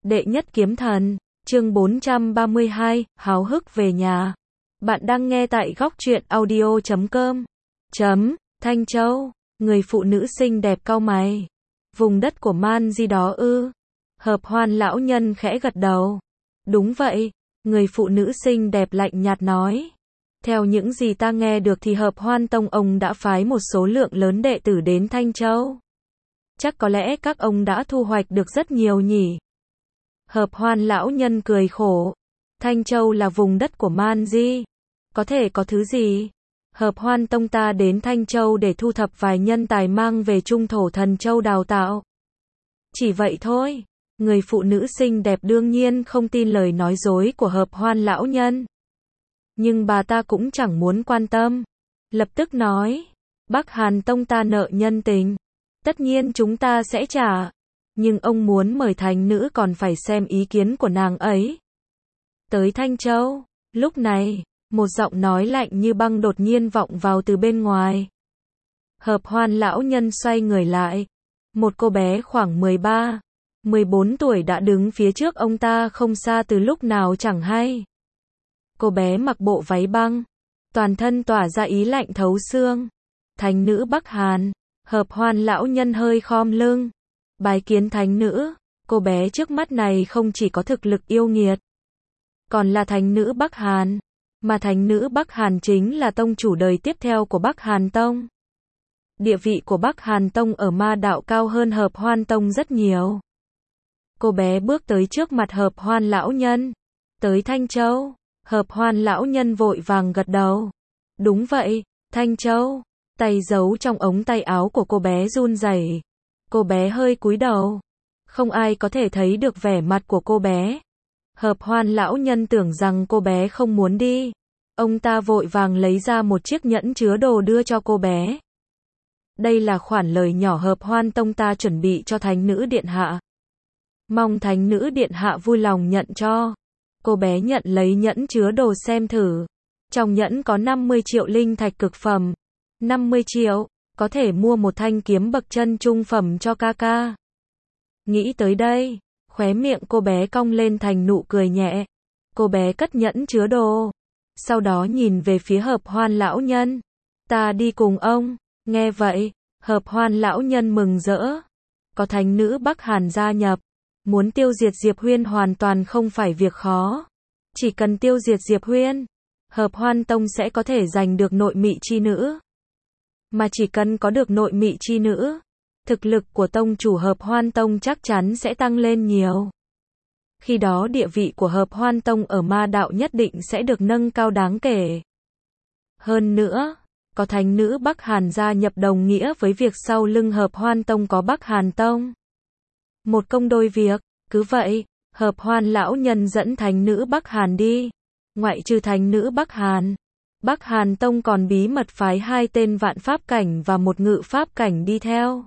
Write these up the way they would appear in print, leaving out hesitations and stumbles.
Đệ nhất kiếm thần, chương 432, háo hức về nhà. Bạn đang nghe tại góc truyện audio.com. Thanh Châu, người phụ nữ xinh đẹp cau mày. Vùng đất của Man Di đó ư? Hợp Hoan lão nhân khẽ gật đầu. Đúng vậy, người phụ nữ xinh đẹp lạnh nhạt nói. Theo những gì ta nghe được thì Hợp Hoan Tông ông đã phái một số lượng lớn đệ tử đến Thanh Châu. Chắc có lẽ các ông đã thu hoạch được rất nhiều nhỉ? Hợp Hoan lão nhân cười khổ. Thanh Châu là vùng đất của Man Di. Có thể có thứ gì? Hợp Hoan Tông ta đến Thanh Châu để thu thập vài nhân tài mang về Trung Thổ Thần Châu đào tạo. Chỉ vậy thôi. Người phụ nữ xinh đẹp đương nhiên không tin lời nói dối của Hợp Hoan lão nhân. Nhưng bà ta cũng chẳng muốn quan tâm. Lập tức nói, Bắc Hàn Tông ta nợ nhân tình. Tất nhiên chúng ta sẽ trả. Nhưng ông muốn mời thánh nữ còn phải xem ý kiến của nàng ấy. Tới Thanh Châu, lúc này, một giọng nói lạnh như băng đột nhiên vọng vào từ bên ngoài. Hợp Hoan lão nhân xoay người lại. Một cô bé khoảng 13, 14 tuổi đã đứng phía trước ông ta không xa từ lúc nào chẳng hay. Cô bé mặc bộ váy băng, toàn thân tỏa ra ý lạnh thấu xương. Thánh nữ Bắc Hàn. Hợp Hoan lão nhân hơi khom lưng. Bái kiến thánh nữ. Cô bé trước mắt này không chỉ có thực lực yêu nghiệt, còn là thánh nữ Bắc Hàn. Mà thánh nữ Bắc Hàn chính là tông chủ đời tiếp theo của Bắc Hàn Tông. Địa vị của Bắc Hàn Tông ở ma đạo cao hơn Hợp Hoan Tông rất nhiều. Cô bé bước tới trước mặt Hợp Hoan lão nhân. Tới Thanh Châu. Hợp Hoan lão nhân vội vàng gật đầu. Đúng vậy, Thanh Châu. Tay giấu trong ống tay áo của cô bé run rẩy. Cô bé hơi cúi đầu. Không ai có thể thấy được vẻ mặt của cô bé. Hợp Hoan lão nhân tưởng rằng cô bé không muốn đi. Ông ta vội vàng lấy ra một chiếc nhẫn chứa đồ đưa cho cô bé. Đây là khoản lời nhỏ Hợp Hoan Tông ta chuẩn bị cho thánh nữ điện hạ. Mong thánh nữ điện hạ vui lòng nhận cho. Cô bé nhận lấy nhẫn chứa đồ xem thử. Trong nhẫn có 50 triệu linh thạch cực phẩm. 50 triệu, có thể mua một thanh kiếm bậc chân trung phẩm cho ca ca. Nghĩ tới đây, khóe miệng cô bé cong lên thành nụ cười nhẹ. Cô bé cất nhẫn chứa đồ. Sau đó nhìn về phía Hợp Hoan lão nhân. Ta đi cùng ông. Nghe vậy, Hợp Hoan lão nhân mừng rỡ. Có thánh nữ Bắc Hàn gia nhập. Muốn tiêu diệt Diệp Huyên hoàn toàn không phải việc khó. Chỉ cần tiêu diệt Diệp Huyên, Hợp Hoan Tông sẽ có thể giành được nội mị chi nữ. Mà chỉ cần có được nội mị chi nữ, thực lực của tông chủ Hợp Hoan Tông chắc chắn sẽ tăng lên nhiều. Khi đó địa vị của Hợp Hoan Tông ở ma đạo nhất định sẽ được nâng cao đáng kể. Hơn nữa, có thánh nữ Bắc Hàn gia nhập đồng nghĩa với việc sau lưng Hợp Hoan Tông có Bắc Hàn Tông. Một công đôi việc, cứ vậy, Hợp Hoan lão nhân dẫn thánh nữ Bắc Hàn đi. Ngoại trừ thánh nữ Bắc Hàn, Bắc Hàn Tông còn bí mật phái 2 tên vạn pháp cảnh và một ngự pháp cảnh đi theo.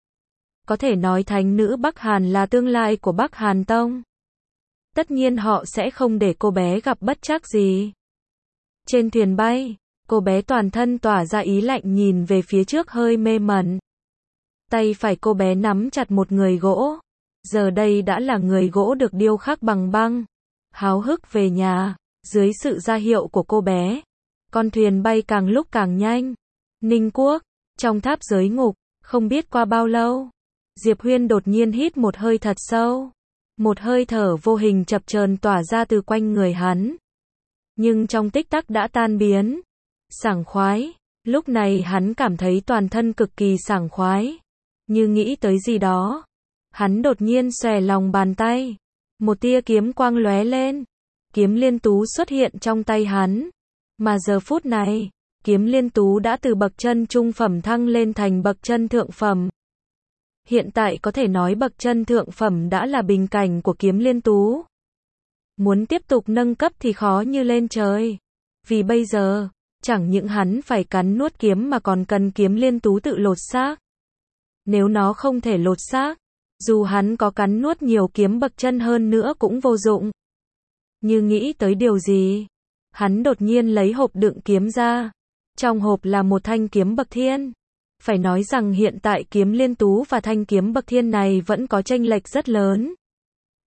Có thể nói thánh nữ Bắc Hàn là tương lai của Bắc Hàn Tông. Tất nhiên họ sẽ không để cô bé gặp bất trắc gì. Trên thuyền bay, cô bé toàn thân tỏa ra ý lạnh nhìn về phía trước hơi mê mẩn. Tay phải cô bé nắm chặt một người gỗ. Giờ đây đã là người gỗ được điêu khắc bằng băng. Háo hức về nhà, dưới sự ra hiệu của cô bé, con thuyền bay càng lúc càng nhanh. Ninh Quốc, trong tháp giới ngục, không biết qua bao lâu, Diệp Huyên đột nhiên hít một hơi thật sâu. Một hơi thở vô hình chập chờn tỏa ra từ quanh người hắn. Nhưng trong tích tắc đã tan biến. Sảng khoái, lúc này hắn cảm thấy toàn thân cực kỳ sảng khoái. Như nghĩ tới gì đó. Hắn đột nhiên xòe lòng bàn tay. Một tia kiếm quang lóe lên. Kiếm liên tú xuất hiện trong tay hắn. Mà giờ phút này, kiếm liên tú đã từ bậc chân trung phẩm thăng lên thành bậc chân thượng phẩm. Hiện tại có thể nói bậc chân thượng phẩm đã là bình cảnh của kiếm liên tú. Muốn tiếp tục nâng cấp thì khó như lên trời. Vì bây giờ, chẳng những hắn phải cắn nuốt kiếm mà còn cần kiếm liên tú tự lột xác. Nếu nó không thể lột xác, dù hắn có cắn nuốt nhiều kiếm bậc chân hơn nữa cũng vô dụng. Như nghĩ tới điều gì, hắn đột nhiên lấy hộp đựng kiếm ra. Trong hộp là một thanh kiếm bậc thiên. Phải nói rằng hiện tại kiếm liên tú và thanh kiếm bậc thiên này vẫn có chênh lệch rất lớn.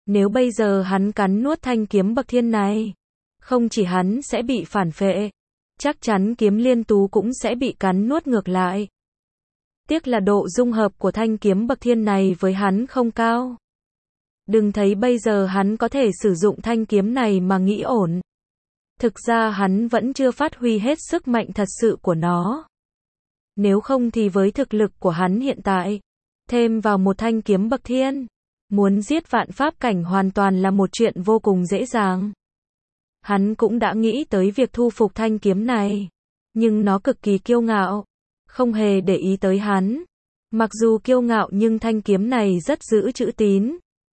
Nếu bây giờ hắn cắn nuốt thanh kiếm bậc thiên này, không chỉ hắn sẽ bị phản phệ, chắc chắn kiếm liên tú cũng sẽ bị cắn nuốt ngược lại. Tiếc là độ dung hợp của thanh kiếm bậc thiên này với hắn không cao. Đừng thấy bây giờ hắn có thể sử dụng thanh kiếm này mà nghĩ ổn. Thực ra hắn vẫn chưa phát huy hết sức mạnh thật sự của nó. Nếu không thì với thực lực của hắn hiện tại, thêm vào một thanh kiếm bậc thiên, muốn giết vạn pháp cảnh hoàn toàn là một chuyện vô cùng dễ dàng. Hắn cũng đã nghĩ tới việc thu phục thanh kiếm này, nhưng nó cực kỳ kiêu ngạo, không hề để ý tới hắn. Mặc dù kiêu ngạo nhưng thanh kiếm này rất giữ chữ tín.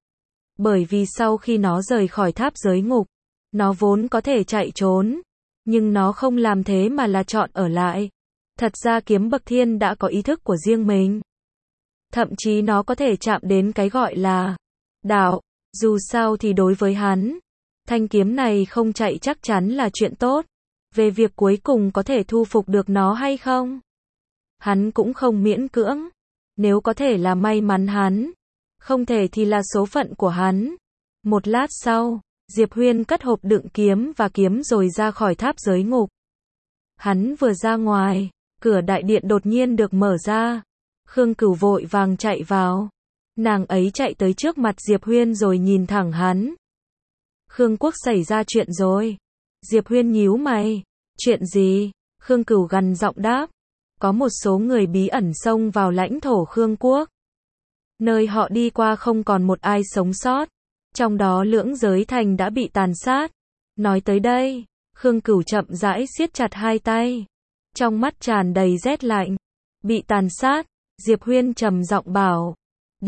Bởi vì sau khi nó rời khỏi tháp giới ngục, nó vốn có thể chạy trốn, nhưng nó không làm thế mà là chọn ở lại. Thật ra kiếm bậc thiên đã có ý thức của riêng mình. Thậm chí nó có thể chạm đến cái gọi là đạo. Dù sao thì đối với hắn, thanh kiếm này không chạy chắc chắn là chuyện tốt. Về việc cuối cùng có thể thu phục được nó hay không, hắn cũng không miễn cưỡng. Nếu có thể là may mắn hắn, không thể thì là số phận của hắn. Một lát sau, Diệp Huyên cất hộp đựng kiếm và kiếm rồi ra khỏi tháp giới ngục. Hắn vừa ra ngoài, cửa đại điện đột nhiên được mở ra. Khương Cửu vội vàng chạy vào. Nàng ấy chạy tới trước mặt Diệp Huyên rồi nhìn thẳng hắn. Khương Quốc xảy ra chuyện rồi. Diệp Huyên nhíu mày. Chuyện gì? Khương Cửu gằn giọng đáp. Có một số người bí ẩn xông vào lãnh thổ Khương Quốc. Nơi họ đi qua không còn một ai sống sót. Trong đó Lưỡng Giới Thành đã bị tàn sát. Nói tới đây, Khương Cửu chậm rãi siết chặt hai tay. Trong mắt tràn đầy rét lạnh. Bị tàn sát, Diệp Huyên trầm giọng bảo.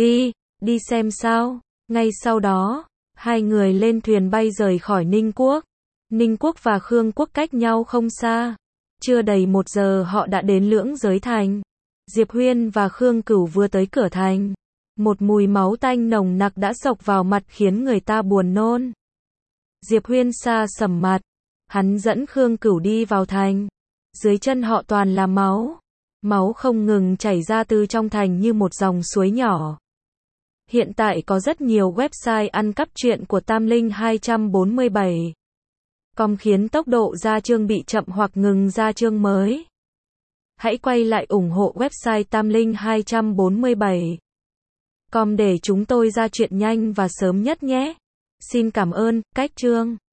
Đi xem sao. Ngay sau đó, hai người lên thuyền bay rời khỏi Ninh Quốc. Ninh Quốc và Khương Quốc cách nhau không xa. Chưa đầy 1 giờ họ đã đến Lưỡng Giới Thành. Diệp Huyên và Khương Cửu vừa tới cửa thành. Một mùi máu tanh nồng nặc đã xộc vào mặt khiến người ta buồn nôn. Diệp Huyên xa sầm mặt. Hắn dẫn Khương Cửu đi vào thành. Dưới chân họ toàn là máu. Máu không ngừng chảy ra từ trong thành như một dòng suối nhỏ. Hiện tại có rất nhiều website ăn cắp truyện của Tam Linh 247. Com khiến tốc độ ra chương bị chậm hoặc ngừng ra chương mới. Hãy quay lại ủng hộ website Tam Linh 247. Com để chúng tôi ra chuyện nhanh và sớm nhất nhé. Xin cảm ơn. Cách chương